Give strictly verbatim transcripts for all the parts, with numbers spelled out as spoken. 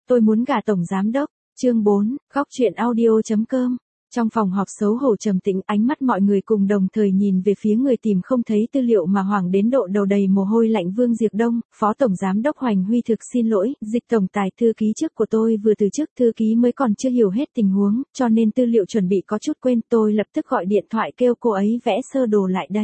Tôi muốn gả tổng giám đốc. Chương bốn, góc chuyện audio chấm com. Trong phòng họp xấu hổ trầm tĩnh, ánh mắt mọi người cùng đồng thời nhìn về phía người tìm không thấy tư liệu mà hoảng đến độ đầu đầy mồ hôi lạnh Vương Diệp Đông. Phó tổng giám đốc Hoành Huy thực xin lỗi, Dịch tổng tài thư ký trước của tôi vừa từ chức, thư ký mới còn chưa hiểu hết tình huống, cho nên tư liệu chuẩn bị có chút quên, tôi lập tức gọi điện thoại kêu cô ấy vẽ sơ đồ lại đây.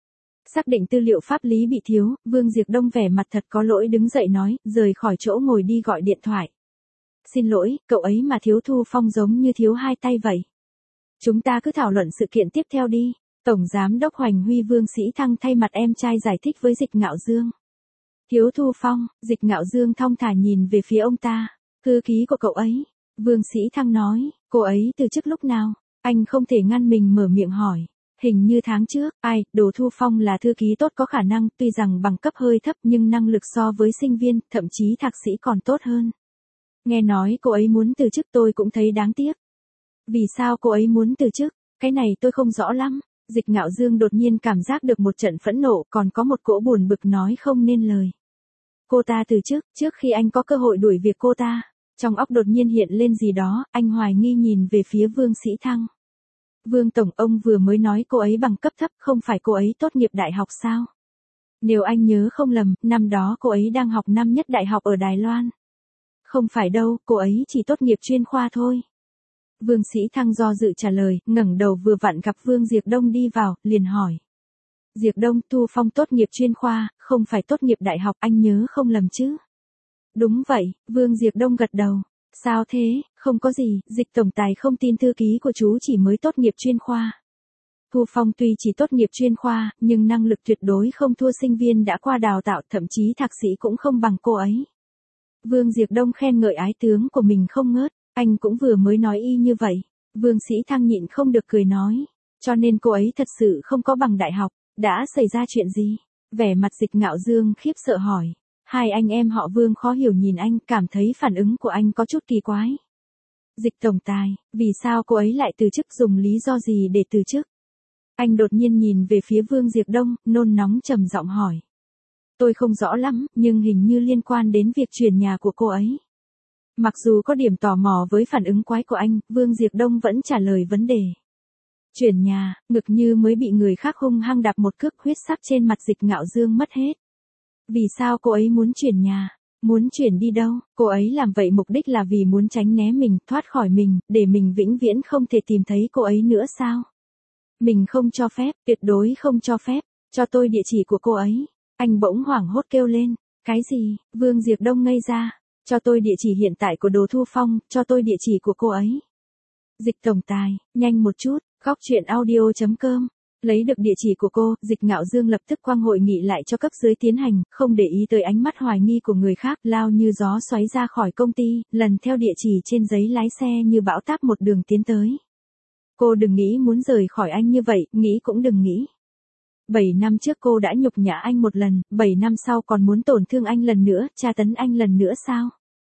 Xác định tư liệu pháp lý bị thiếu, Vương Diệp Đông vẻ mặt thật có lỗi đứng dậy nói, rời khỏi chỗ ngồi đi gọi điện thoại. Xin lỗi, cậu ấy mà thiếu Thu Phong giống như thiếu hai tay vậy. Chúng ta cứ thảo luận sự kiện tiếp theo đi. Tổng giám đốc Hoành Huy Vương Sĩ Thăng thay mặt em trai giải thích với Dịch Ngạo Dương. Thiếu Thu Phong, Dịch Ngạo Dương thong thả nhìn về phía ông ta. Thư ký của cậu ấy. Vương Sĩ Thăng nói, cô ấy từ chức lúc nào? Anh không thể ngăn mình mở miệng hỏi. Hình như tháng trước, ai, Đồ Thu Phong là thư ký tốt có khả năng, tuy rằng bằng cấp hơi thấp nhưng năng lực so với sinh viên, thậm chí thạc sĩ còn tốt hơn. Nghe nói cô ấy muốn từ chức tôi cũng thấy đáng tiếc. Vì sao cô ấy muốn từ chức? Cái này tôi không rõ lắm. Dịch Ngạo Dương đột nhiên cảm giác được một trận phẫn nộ, còn có một cỗ buồn bực nói không nên lời. Cô ta từ chức, trước khi anh có cơ hội đuổi việc cô ta. Trong óc đột nhiên hiện lên gì đó, anh hoài nghi nhìn về phía Vương Sĩ Thăng. Vương Tổng, ông vừa mới nói cô ấy bằng cấp thấp, không phải cô ấy tốt nghiệp đại học sao? Nếu anh nhớ không lầm, năm đó cô ấy đang học năm nhất đại học ở Đài Loan. Không phải đâu, cô ấy chỉ tốt nghiệp chuyên khoa thôi. Vương Sĩ Thăng do dự trả lời, ngẩng đầu vừa vặn gặp Vương Diệp Đông đi vào, liền hỏi. Diệp Đông, Thu Phong tốt nghiệp chuyên khoa, không phải tốt nghiệp đại học, anh nhớ không lầm chứ? Đúng vậy, Vương Diệp Đông gật đầu. Sao thế, không có gì, Dịch tổng tài không tin thư ký của chú chỉ mới tốt nghiệp chuyên khoa. Thu Phong tuy chỉ tốt nghiệp chuyên khoa, nhưng năng lực tuyệt đối không thua sinh viên đã qua đào tạo, thậm chí thạc sĩ cũng không bằng cô ấy. Vương Diệp Đông khen ngợi ái tướng của mình không ngớt, anh cũng vừa mới nói y như vậy. Vương Sĩ Thăng nhịn không được cười nói, cho nên cô ấy thật sự không có bằng đại học, đã xảy ra chuyện gì? Vẻ mặt Dịch Ngạo Dương khiếp sợ hỏi. Hai anh em họ Vương khó hiểu nhìn anh, cảm thấy phản ứng của anh có chút kỳ quái. Dịch tổng tài, vì sao cô ấy lại từ chức, dùng lý do gì để từ chức? Anh đột nhiên nhìn về phía Vương Diệp Đông, nôn nóng trầm giọng hỏi. Tôi không rõ lắm, nhưng hình như liên quan đến việc chuyển nhà của cô ấy. Mặc dù có điểm tò mò với phản ứng quái của anh, Vương Diệp Đông vẫn trả lời vấn đề. Chuyển nhà, ngực như mới bị người khác hung hăng đạp một cước, huyết sắc trên mặt Dịch Ngạo Dương mất hết. Vì sao cô ấy muốn chuyển nhà? Muốn chuyển đi đâu? Cô ấy làm vậy mục đích là vì muốn tránh né mình, thoát khỏi mình, để mình vĩnh viễn không thể tìm thấy cô ấy nữa sao? Mình không cho phép, tuyệt đối không cho phép, cho tôi địa chỉ của cô ấy. Anh bỗng hoảng hốt kêu lên. Cái gì? Vương Diệp Đông ngây ra. Cho tôi địa chỉ hiện tại của Đồ Thu Phong, cho tôi địa chỉ của cô ấy. Dịch tổng tài, nhanh một chút, góc chuyện audio chấm com. Lấy được địa chỉ của cô, Dịch Ngạo Dương lập tức quang hội nghị lại cho cấp dưới tiến hành, không để ý tới ánh mắt hoài nghi của người khác, lao như gió xoáy ra khỏi công ty, lần theo địa chỉ trên giấy lái xe như bão táp một đường tiến tới. Cô đừng nghĩ muốn rời khỏi anh như vậy, nghĩ cũng đừng nghĩ. Bảy năm trước cô đã nhục nhã anh một lần, bảy năm sau còn muốn tổn thương anh lần nữa, tra tấn anh lần nữa sao?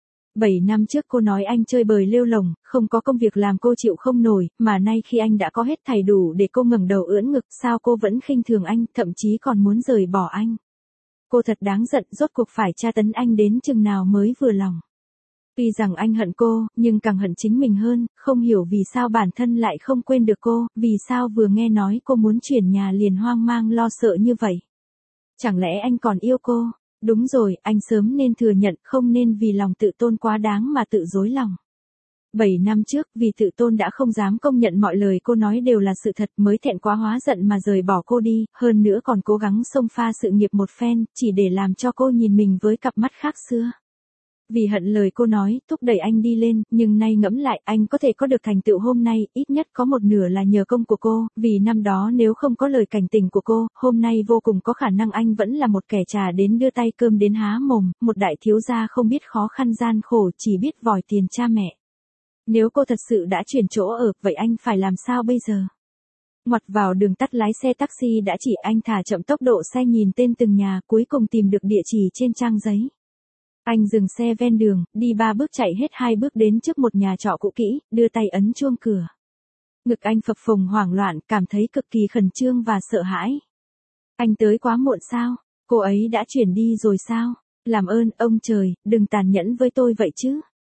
Bảy năm trước cô nói anh chơi bời lêu lổng, không có công việc làm cô chịu không nổi, mà nay khi anh đã có hết thảy đủ để cô ngẩng đầu ưỡn ngực, sao cô vẫn khinh thường anh, thậm chí còn muốn rời bỏ anh. Cô thật đáng giận, rốt cuộc phải tra tấn anh đến chừng nào mới vừa lòng. Tuy rằng anh hận cô, nhưng càng hận chính mình hơn, không hiểu vì sao bản thân lại không quên được cô, vì sao vừa nghe nói cô muốn chuyển nhà liền hoang mang lo sợ như vậy. Chẳng lẽ anh còn yêu cô? Đúng rồi, anh sớm nên thừa nhận, không nên vì lòng tự tôn quá đáng mà tự dối lòng. Bảy năm trước, vì tự tôn đã không dám công nhận mọi lời cô nói đều là sự thật, mới thẹn quá hóa giận mà rời bỏ cô đi, hơn nữa còn cố gắng xông pha sự nghiệp một phen, chỉ để làm cho cô nhìn mình với cặp mắt khác xưa. Vì hận lời cô nói, thúc đẩy anh đi lên, nhưng nay ngẫm lại, anh có thể có được thành tựu hôm nay, ít nhất có một nửa là nhờ công của cô, vì năm đó nếu không có lời cảnh tình của cô, hôm nay vô cùng có khả năng anh vẫn là một kẻ trà đến đưa tay cơm đến há mồm, một đại thiếu gia không biết khó khăn gian khổ, chỉ biết vòi tiền cha mẹ. Nếu cô thật sự đã chuyển chỗ ở, vậy anh phải làm sao bây giờ? Ngoặt vào đường tắt lái xe taxi đã chỉ, anh thả chậm tốc độ xe nhìn tên từng nhà, cuối cùng tìm được địa chỉ trên trang giấy. Anh dừng xe ven đường, đi ba bước chạy hết hai bước đến trước một nhà trọ cũ kỹ, đưa tay ấn chuông cửa. Ngực anh phập phồng hoảng loạn, cảm thấy cực kỳ khẩn trương và sợ hãi. Anh tới quá muộn sao? Cô ấy đã chuyển đi rồi sao? Làm ơn, ông trời, đừng tàn nhẫn với tôi vậy chứ.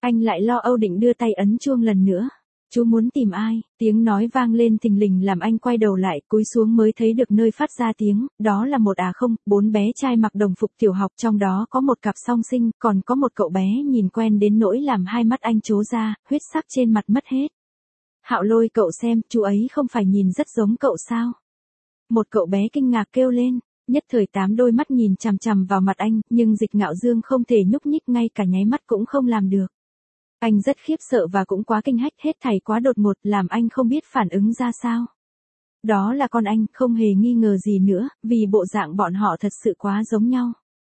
Anh lại lo âu định đưa tay ấn chuông lần nữa. Chú muốn tìm ai? Tiếng nói vang lên thình lình làm anh quay đầu lại, cúi xuống mới thấy được nơi phát ra tiếng, đó là một à không, bốn bé trai mặc đồng phục tiểu học, trong đó có một cặp song sinh, còn có một cậu bé nhìn quen đến nỗi làm hai mắt anh trố ra, huyết sắc trên mặt mất hết. Hạo Lôi, cậu xem, chú ấy không phải nhìn rất giống cậu sao? Một cậu bé kinh ngạc kêu lên, nhất thời tám đôi mắt nhìn chằm chằm vào mặt anh, nhưng Dịch Ngạo Dương không thể nhúc nhích, ngay cả nháy mắt cũng không làm được. Anh rất khiếp sợ và cũng quá kinh hách, hết thảy quá đột ngột làm anh không biết phản ứng ra sao. Đó là con anh, không hề nghi ngờ gì nữa, vì bộ dạng bọn họ thật sự quá giống nhau.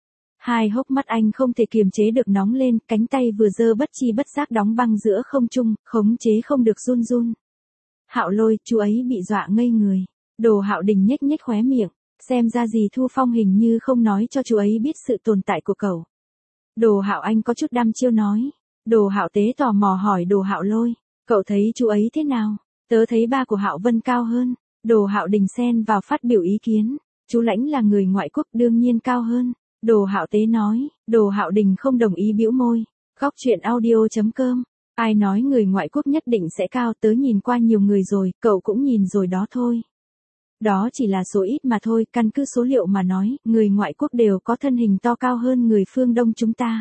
Hai hốc mắt anh không thể kiềm chế được nóng lên, cánh tay vừa giơ bất chi bất giác đóng băng giữa không trung, khống chế không được run run. Hạo Lôi, chú ấy bị dọa ngây người. Đồ Hạo Đình nhếch nhếch khóe miệng, xem ra dì Thu Phong hình như không nói cho chú ấy biết sự tồn tại của cậu. Đồ Hạo Anh có chút đăm chiêu nói. Đồ Hạo Tế tò mò hỏi Đồ Hạo Lôi, cậu thấy chú ấy thế nào? Tớ thấy ba của Hạo Vân cao hơn. Đồ Hạo Đình xen vào phát biểu ý kiến, chú Lãnh là người ngoại quốc đương nhiên cao hơn. Đồ Hạo Tế nói. Đồ Hạo Đình không đồng ý bĩu môi. Góc truyện audio chấm com. Ai nói người ngoại quốc nhất định sẽ cao, tớ nhìn qua nhiều người rồi, cậu cũng nhìn rồi đó thôi. Đó chỉ là số ít mà thôi, căn cứ số liệu mà nói, người ngoại quốc đều có thân hình to cao hơn người phương Đông chúng ta.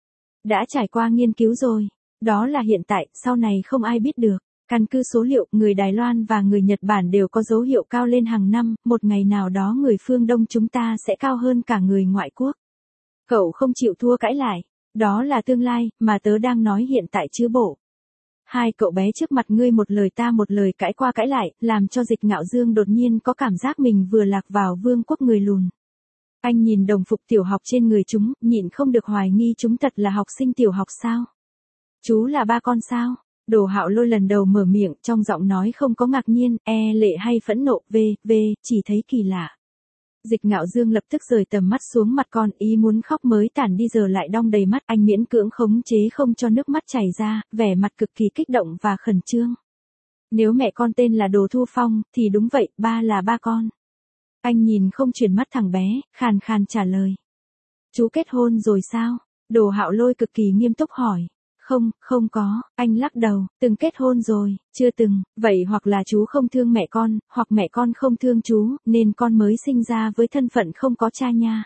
Đã trải qua nghiên cứu rồi. Đó là hiện tại, sau này không ai biết được. Căn cứ số liệu, người Đài Loan và người Nhật Bản đều có dấu hiệu cao lên hàng năm, một ngày nào đó người phương Đông chúng ta sẽ cao hơn cả người ngoại quốc. Cậu không chịu thua cãi lại. Đó là tương lai, mà tớ đang nói hiện tại chứ bộ. Hai cậu bé trước mặt ngươi một lời ta một lời cãi qua cãi lại, làm cho Dịch Ngạo Dương đột nhiên có cảm giác mình vừa lạc vào vương quốc người lùn. Anh nhìn đồng phục tiểu học trên người chúng, nhịn không được hoài nghi chúng thật là học sinh tiểu học sao? Chú là ba con sao? Đồ Hạo Lôi lần đầu mở miệng, trong giọng nói không có ngạc nhiên, e lệ hay phẫn nộ, về, về, chỉ thấy kỳ lạ. Dịch Ngạo Dương lập tức rời tầm mắt xuống mặt con, ý muốn khóc mới tản đi giờ lại đong đầy mắt, anh miễn cưỡng khống chế không cho nước mắt chảy ra, vẻ mặt cực kỳ kích động và khẩn trương. Nếu mẹ con tên là Đồ Thu Phong, thì đúng vậy, ba là ba con. Anh nhìn không chuyển mắt thằng bé, khàn khàn trả lời. Chú kết hôn rồi sao? Đồ Hạo Lôi cực kỳ nghiêm túc hỏi. Không, không có, anh lắc đầu, từng kết hôn rồi, chưa từng, vậy hoặc là chú không thương mẹ con, hoặc mẹ con không thương chú, nên con mới sinh ra với thân phận không có cha nha.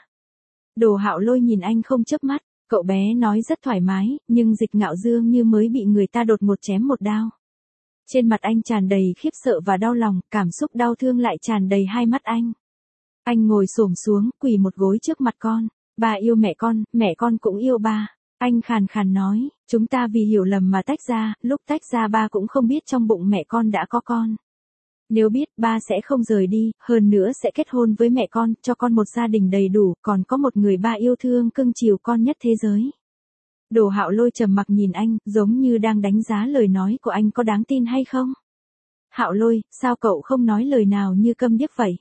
Đồ Hạo Lôi nhìn anh không chớp mắt, cậu bé nói rất thoải mái, nhưng Dịch Ngạo Dương như mới bị người ta đột ngột chém một đao. Trên mặt anh tràn đầy khiếp sợ và đau lòng, cảm xúc đau thương lại tràn đầy hai mắt anh. Anh ngồi xổm xuống, quỳ một gối trước mặt con, ba yêu mẹ con, mẹ con cũng yêu ba. Anh khàn khàn nói, chúng ta vì hiểu lầm mà tách ra, lúc tách ra ba cũng không biết trong bụng mẹ con đã có con. Nếu biết, ba sẽ không rời đi, hơn nữa sẽ kết hôn với mẹ con, cho con một gia đình đầy đủ, còn có một người ba yêu thương cưng chiều con nhất thế giới. Đồ Hạo Lôi trầm mặc nhìn anh, giống như đang đánh giá lời nói của anh có đáng tin hay không. Hạo Lôi, sao cậu không nói lời nào như câm điếc vậy?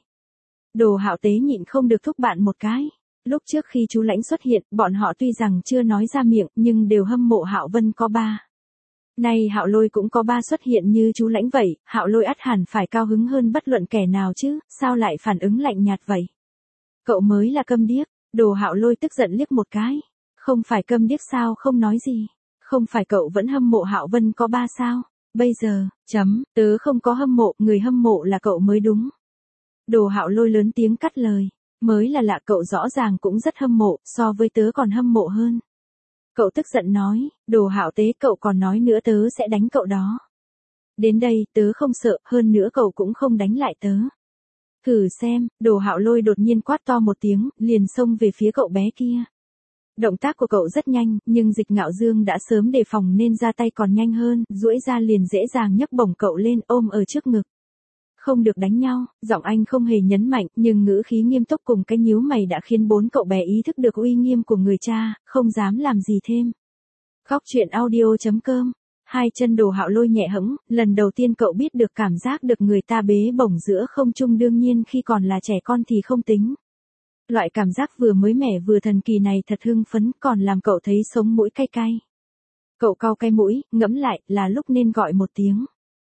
Đồ Hạo Tế nhịn không được thúc bạn một cái. Lúc trước khi chú Lãnh xuất hiện, bọn họ tuy rằng chưa nói ra miệng, nhưng đều hâm mộ Hạo Vân có ba. Nay Hạo Lôi cũng có ba xuất hiện như chú Lãnh vậy, Hạo Lôi ắt hẳn phải cao hứng hơn bất luận kẻ nào chứ, sao lại phản ứng lạnh nhạt vậy? Cậu mới là câm điếc. Đồ Hạo Lôi tức giận liếc một cái. Không phải câm điếc sao không nói gì? Không phải cậu vẫn hâm mộ Hạo Vân có ba sao? Bây giờ, chấm, tớ không có hâm mộ, người hâm mộ là cậu mới đúng. Đồ Hạo Lôi lớn tiếng cắt lời. Mới là lạ, cậu rõ ràng cũng rất hâm mộ, so với tớ còn hâm mộ hơn. Cậu tức giận nói, Đồ Hạo Tế, cậu còn nói nữa tớ sẽ đánh cậu đó. Đến đây, tớ không sợ, hơn nữa cậu cũng không đánh lại tớ. Thử xem, Đồ Hạo Lôi đột nhiên quát to một tiếng, liền xông về phía cậu bé kia. Động tác của cậu rất nhanh, nhưng Dịch Ngạo Dương đã sớm đề phòng nên ra tay còn nhanh hơn, duỗi ra liền dễ dàng nhấc bổng cậu lên ôm ở trước ngực. Không được đánh nhau, giọng anh không hề nhấn mạnh, nhưng ngữ khí nghiêm túc cùng cái nhíu mày đã khiến bốn cậu bé ý thức được uy nghiêm của người cha, không dám làm gì thêm. Góc truyện audio chấm com. Hai chân Đồ Hạo Lôi nhẹ hẫng, lần đầu tiên cậu biết được cảm giác được người ta bế bổng giữa không trung, đương nhiên khi còn là trẻ con thì không tính. Loại cảm giác vừa mới mẻ vừa thần kỳ này thật hưng phấn, còn làm cậu thấy sống mũi cay cay. Cậu cau cay mũi, ngẫm lại, là lúc nên gọi một tiếng.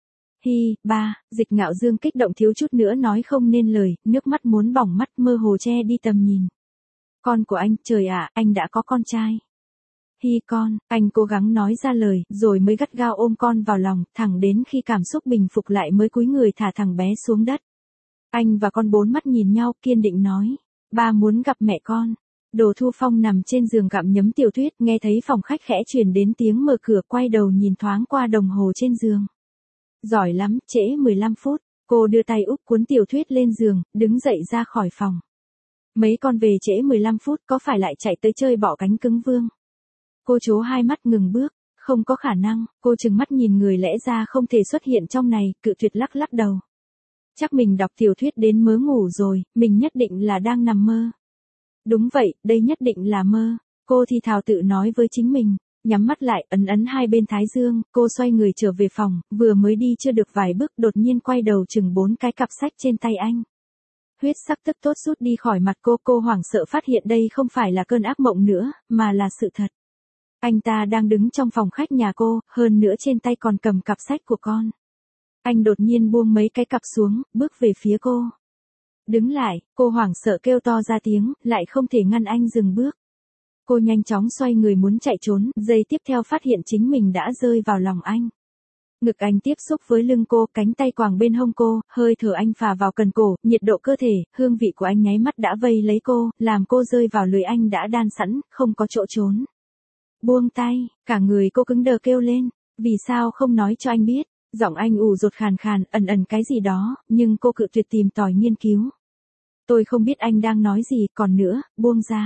Hi, ba, Dịch Ngạo Dương kích động thiếu chút nữa nói không nên lời, nước mắt muốn bỏng mắt mơ hồ che đi tầm nhìn. Con của anh, trời ạ, anh đã có con trai. Hi con, anh cố gắng nói ra lời, rồi mới gắt gao ôm con vào lòng, thẳng đến khi cảm xúc bình phục lại mới cúi người thả thằng bé xuống đất. Anh và con bốn mắt nhìn nhau, kiên định nói, ba muốn gặp mẹ con. Đồ Thu Phong nằm trên giường gặm nhấm tiểu thuyết, nghe thấy phòng khách khẽ truyền đến tiếng mở cửa, quay đầu nhìn thoáng qua đồng hồ trên giường. Giỏi lắm, trễ mười lăm phút, cô đưa tay úp cuốn tiểu thuyết lên giường, đứng dậy ra khỏi phòng. Mấy con về trễ mười lăm phút, có phải lại chạy tới chơi bọ cánh cứng vương? Cô trố hai mắt ngừng bước, không có khả năng, cô trừng mắt nhìn người lẽ ra không thể xuất hiện trong này, cự tuyệt lắc lắc đầu. Chắc mình đọc tiểu thuyết đến mớ ngủ rồi, mình nhất định là đang nằm mơ. Đúng vậy, đây nhất định là mơ, cô thì thào tự nói với chính mình, nhắm mắt lại, ấn ấn hai bên thái dương, cô xoay người trở về phòng, vừa mới đi chưa được vài bước đột nhiên quay đầu chừng bốn cái cặp sách trên tay anh. Huyết sắc tức tốt rút đi khỏi mặt cô, cô hoảng sợ phát hiện đây không phải là cơn ác mộng nữa, mà là sự thật. Anh ta đang đứng trong phòng khách nhà cô, hơn nữa trên tay còn cầm cặp sách của con. Anh đột nhiên buông mấy cái cặp xuống, bước về phía cô. Đứng lại, cô hoảng sợ kêu to ra tiếng, lại không thể ngăn anh dừng bước. Cô nhanh chóng xoay người muốn chạy trốn, giây tiếp theo phát hiện chính mình đã rơi vào lòng anh. Ngực anh tiếp xúc với lưng cô, cánh tay quàng bên hông cô, hơi thở anh phà vào cần cổ, nhiệt độ cơ thể, hương vị của anh nháy mắt đã vây lấy cô, làm cô rơi vào lưới anh đã đan sẵn, không có chỗ trốn. Buông tay, cả người cô cứng đờ kêu lên, vì sao không nói cho anh biết, giọng anh ù dột khàn khàn, ẩn ẩn cái gì đó, nhưng cô cự tuyệt tìm tòi nghiên cứu. Tôi không biết anh đang nói gì, còn nữa, buông ra.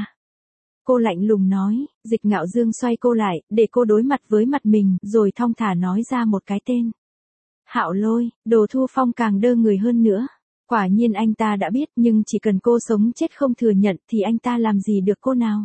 Cô lạnh lùng nói, Dịch Ngạo Dương xoay cô lại, để cô đối mặt với mặt mình, rồi thong thả nói ra một cái tên. Hạo Lôi. Đồ Thu Phong càng đơ người hơn nữa. Quả nhiên anh ta đã biết, nhưng chỉ cần cô sống chết không thừa nhận thì anh ta làm gì được cô nào.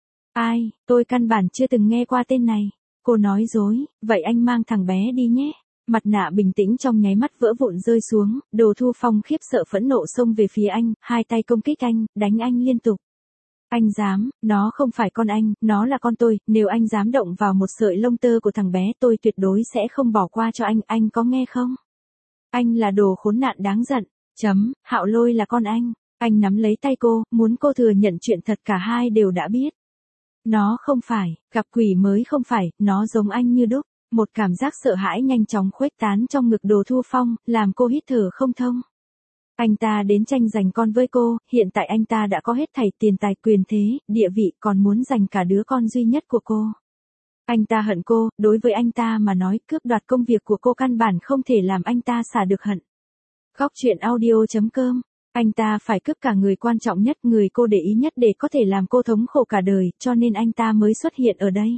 Ai, tôi căn bản chưa từng nghe qua tên này. Cô nói dối, vậy anh mang thằng bé đi nhé. Mặt nạ bình tĩnh trong nháy mắt vỡ vụn rơi xuống, Đồ Thu Phong khiếp sợ phẫn nộ xông về phía anh, hai tay công kích anh, đánh anh liên tục. Anh dám, nó không phải con anh, nó là con tôi, nếu anh dám động vào một sợi lông tơ của thằng bé tôi tuyệt đối sẽ không bỏ qua cho anh, anh có nghe không? Anh là đồ khốn nạn đáng giận, chấm, Hạo Lôi là con anh, anh nắm lấy tay cô, muốn cô thừa nhận chuyện thật cả hai đều đã biết. Nó không phải, gặp quỷ mới không phải, nó giống anh như đúc, một cảm giác sợ hãi nhanh chóng khuếch tán trong ngực Đồ Thu Phong, làm cô hít thở không thông. Anh ta đến tranh giành con với cô, hiện tại anh ta đã có hết thảy tiền tài quyền thế, địa vị, còn muốn giành cả đứa con duy nhất của cô. Anh ta hận cô, đối với anh ta mà nói cướp đoạt công việc của cô căn bản không thể làm anh ta xả được hận. Góc truyện audio chấm com. Anh ta phải cướp cả người quan trọng nhất, người cô để ý nhất để có thể làm cô thống khổ cả đời, cho nên anh ta mới xuất hiện ở đây.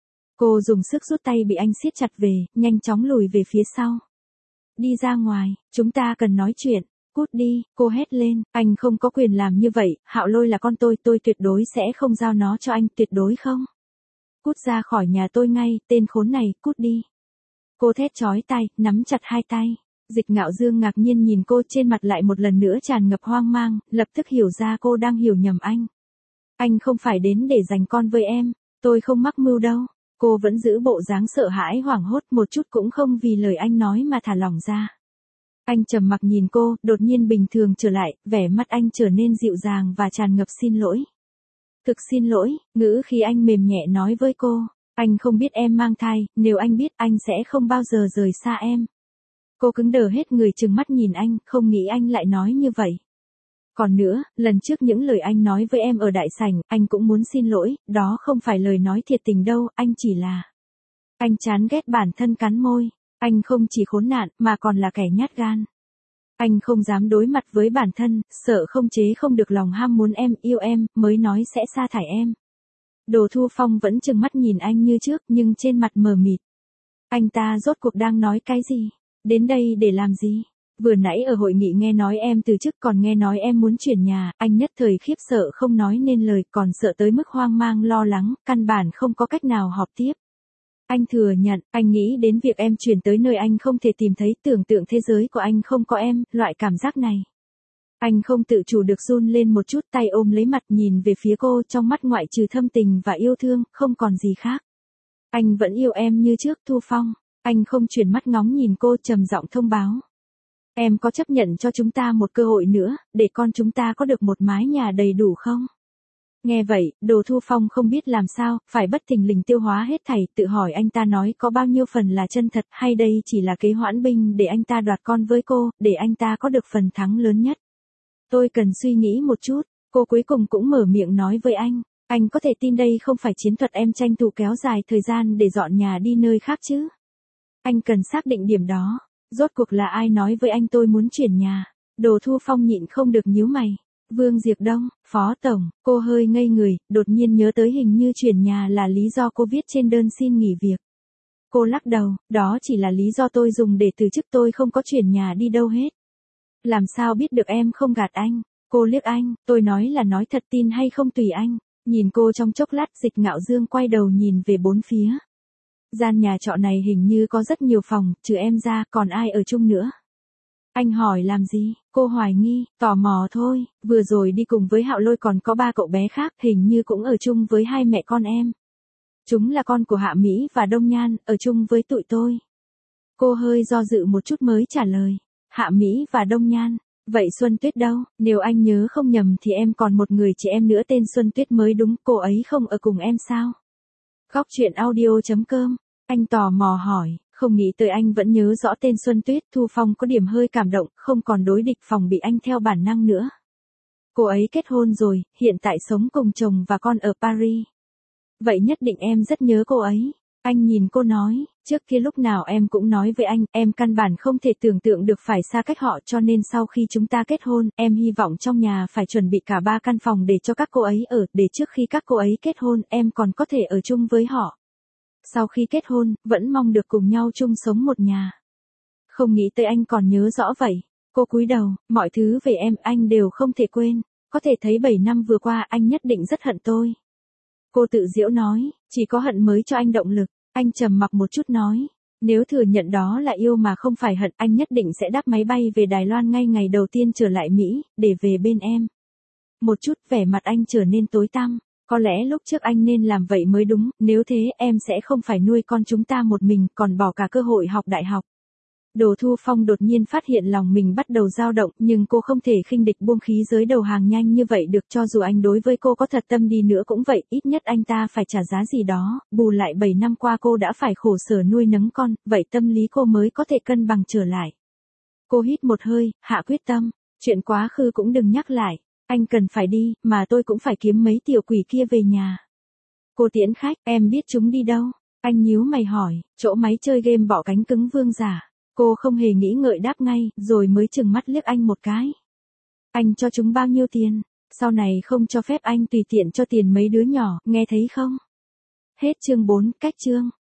Cô dùng sức rút tay bị anh siết chặt về, nhanh chóng lùi về phía sau. Đi ra ngoài, chúng ta cần nói chuyện. Cút đi, cô hét lên, anh không có quyền làm như vậy, Hạo Lôi là con tôi, tôi tuyệt đối sẽ không giao nó cho anh, tuyệt đối không. Cút ra khỏi nhà tôi ngay, tên khốn này, cút đi. Cô thét chói tai, nắm chặt hai tay. Dịch Ngạo Dương ngạc nhiên nhìn cô, trên mặt lại một lần nữa tràn ngập hoang mang, lập tức hiểu ra cô đang hiểu nhầm anh. Anh không phải đến để giành con với em, tôi không mắc mưu đâu. Cô vẫn giữ bộ dáng sợ hãi hoảng hốt, một chút cũng không vì lời anh nói mà thả lỏng ra. Anh trầm mặc nhìn cô, đột nhiên bình thường trở lại, vẻ mặt anh trở nên dịu dàng và tràn ngập xin lỗi. Thực xin lỗi, ngữ khi anh mềm nhẹ nói với cô, anh không biết em mang thai, nếu anh biết anh sẽ không bao giờ rời xa em. Cô cứng đờ hết người trừng mắt nhìn anh, không nghĩ anh lại nói như vậy. Còn nữa, lần trước những lời anh nói với em ở đại sảnh, anh cũng muốn xin lỗi, đó không phải lời nói thiệt tình đâu, anh chỉ là... Anh chán ghét bản thân cắn môi. Anh không chỉ khốn nạn, mà còn là kẻ nhát gan. Anh không dám đối mặt với bản thân, sợ không chế không được lòng ham muốn em, yêu em, mới nói sẽ sa thải em. Đồ Thu Phong vẫn trừng mắt nhìn anh như trước, nhưng trên mặt mờ mịt. Anh ta rốt cuộc đang nói cái gì? Đến đây để làm gì? Vừa nãy ở hội nghị nghe nói em từ chức, còn nghe nói em muốn chuyển nhà, anh nhất thời khiếp sợ không nói nên lời, còn sợ tới mức hoang mang lo lắng, căn bản không có cách nào họp tiếp. Anh thừa nhận, anh nghĩ đến việc em chuyển tới nơi anh không thể tìm thấy, tưởng tượng thế giới của anh không có em, loại cảm giác này. Anh không tự chủ được run lên một chút, tay ôm lấy mặt nhìn về phía cô, trong mắt ngoại trừ thâm tình và yêu thương, không còn gì khác. Anh vẫn yêu em như trước, Thu Phong. Anh không chuyển mắt ngóng nhìn cô, trầm giọng thông báo. Em có chấp nhận cho chúng ta một cơ hội nữa, để con chúng ta có được một mái nhà đầy đủ không? Nghe vậy, Đồ Thu Phong không biết làm sao, phải bất thình lình tiêu hóa hết thảy, tự hỏi anh ta nói có bao nhiêu phần là chân thật, hay đây chỉ là kế hoãn binh để anh ta đoạt con với cô, để anh ta có được phần thắng lớn nhất. Tôi cần suy nghĩ một chút, cô cuối cùng cũng mở miệng nói với anh, anh có thể tin đây không phải chiến thuật em tranh thủ kéo dài thời gian để dọn nhà đi nơi khác chứ. Anh cần xác định điểm đó, rốt cuộc là ai nói với anh tôi muốn chuyển nhà. Đồ Thu Phong nhịn không được nhíu mày. Vương Diệp Đông, Phó Tổng, cô hơi ngây người, đột nhiên nhớ tới hình như chuyển nhà là lý do cô viết trên đơn xin nghỉ việc. Cô lắc đầu, đó chỉ là lý do tôi dùng để từ chức, tôi không có chuyển nhà đi đâu hết. Làm sao biết được em không gạt anh? Cô liếc anh, tôi nói là nói thật, tin hay không tùy anh. Nhìn cô trong chốc lát, Dịch Ngạo Dương quay đầu nhìn về bốn phía. Gian nhà trọ này hình như có rất nhiều phòng, trừ em ra, còn ai ở chung nữa? Anh hỏi làm gì? Cô hoài nghi, tò mò thôi, vừa rồi đi cùng với Hạo Lôi còn có ba cậu bé khác, hình như cũng ở chung với hai mẹ con em. Chúng là con của Hạ Mỹ và Đông Nhan, ở chung với tụi tôi. Cô hơi do dự một chút mới trả lời, Hạ Mỹ và Đông Nhan, vậy Xuân Tuyết đâu? Nếu anh nhớ không nhầm thì em còn một người chị em nữa tên Xuân Tuyết mới đúng, cô ấy không ở cùng em sao? Góc truyện audio chấm com, anh tò mò hỏi. Không nghĩ tới anh vẫn nhớ rõ tên Xuân Tuyết. Thu Phong có điểm hơi cảm động, không còn đối địch phòng bị anh theo bản năng nữa. Cô ấy kết hôn rồi, hiện tại sống cùng chồng và con ở Paris. Vậy nhất định em rất nhớ cô ấy. Anh nhìn cô nói, trước kia lúc nào em cũng nói với anh, em căn bản không thể tưởng tượng được phải xa cách họ, cho nên sau khi chúng ta kết hôn, em hy vọng trong nhà phải chuẩn bị cả ba căn phòng để cho các cô ấy ở, để trước khi các cô ấy kết hôn, em còn có thể ở chung với họ. Sau khi kết hôn, vẫn mong được cùng nhau chung sống một nhà. Không nghĩ tới anh còn nhớ rõ vậy. Cô cúi đầu, mọi thứ về em anh đều không thể quên. Có thể thấy bảy năm vừa qua anh nhất định rất hận tôi. Cô tự giễu nói, chỉ có hận mới cho anh động lực. Anh trầm mặc một chút nói, nếu thừa nhận đó là yêu mà không phải hận, anh nhất định sẽ đáp máy bay về Đài Loan ngay ngày đầu tiên trở lại Mỹ, để về bên em. Một chút vẻ mặt anh trở nên tối tăm. Có lẽ lúc trước anh nên làm vậy mới đúng, nếu thế em sẽ không phải nuôi con chúng ta một mình, còn bỏ cả cơ hội học đại học. Đồ Thu Phong đột nhiên phát hiện lòng mình bắt đầu dao động, nhưng cô không thể khinh địch buông khí giới đầu hàng nhanh như vậy được, cho dù anh đối với cô có thật tâm đi nữa cũng vậy, ít nhất anh ta phải trả giá gì đó, bù lại bảy năm qua cô đã phải khổ sở nuôi nấng con, vậy tâm lý cô mới có thể cân bằng trở lại. Cô hít một hơi, hạ quyết tâm, chuyện quá khứ cũng đừng nhắc lại. Anh cần phải đi, mà tôi cũng phải kiếm mấy tiểu quỷ kia về nhà. Cô tiễn khách, em biết chúng đi đâu? Anh nhíu mày hỏi, chỗ máy chơi game bỏ cánh cứng Vương Giả. Cô không hề nghĩ ngợi đáp ngay, rồi mới chừng mắt liếc anh một cái. Anh cho chúng bao nhiêu tiền? Sau này không cho phép anh tùy tiện cho tiền mấy đứa nhỏ, nghe thấy không? Hết chương bốn, cách chương.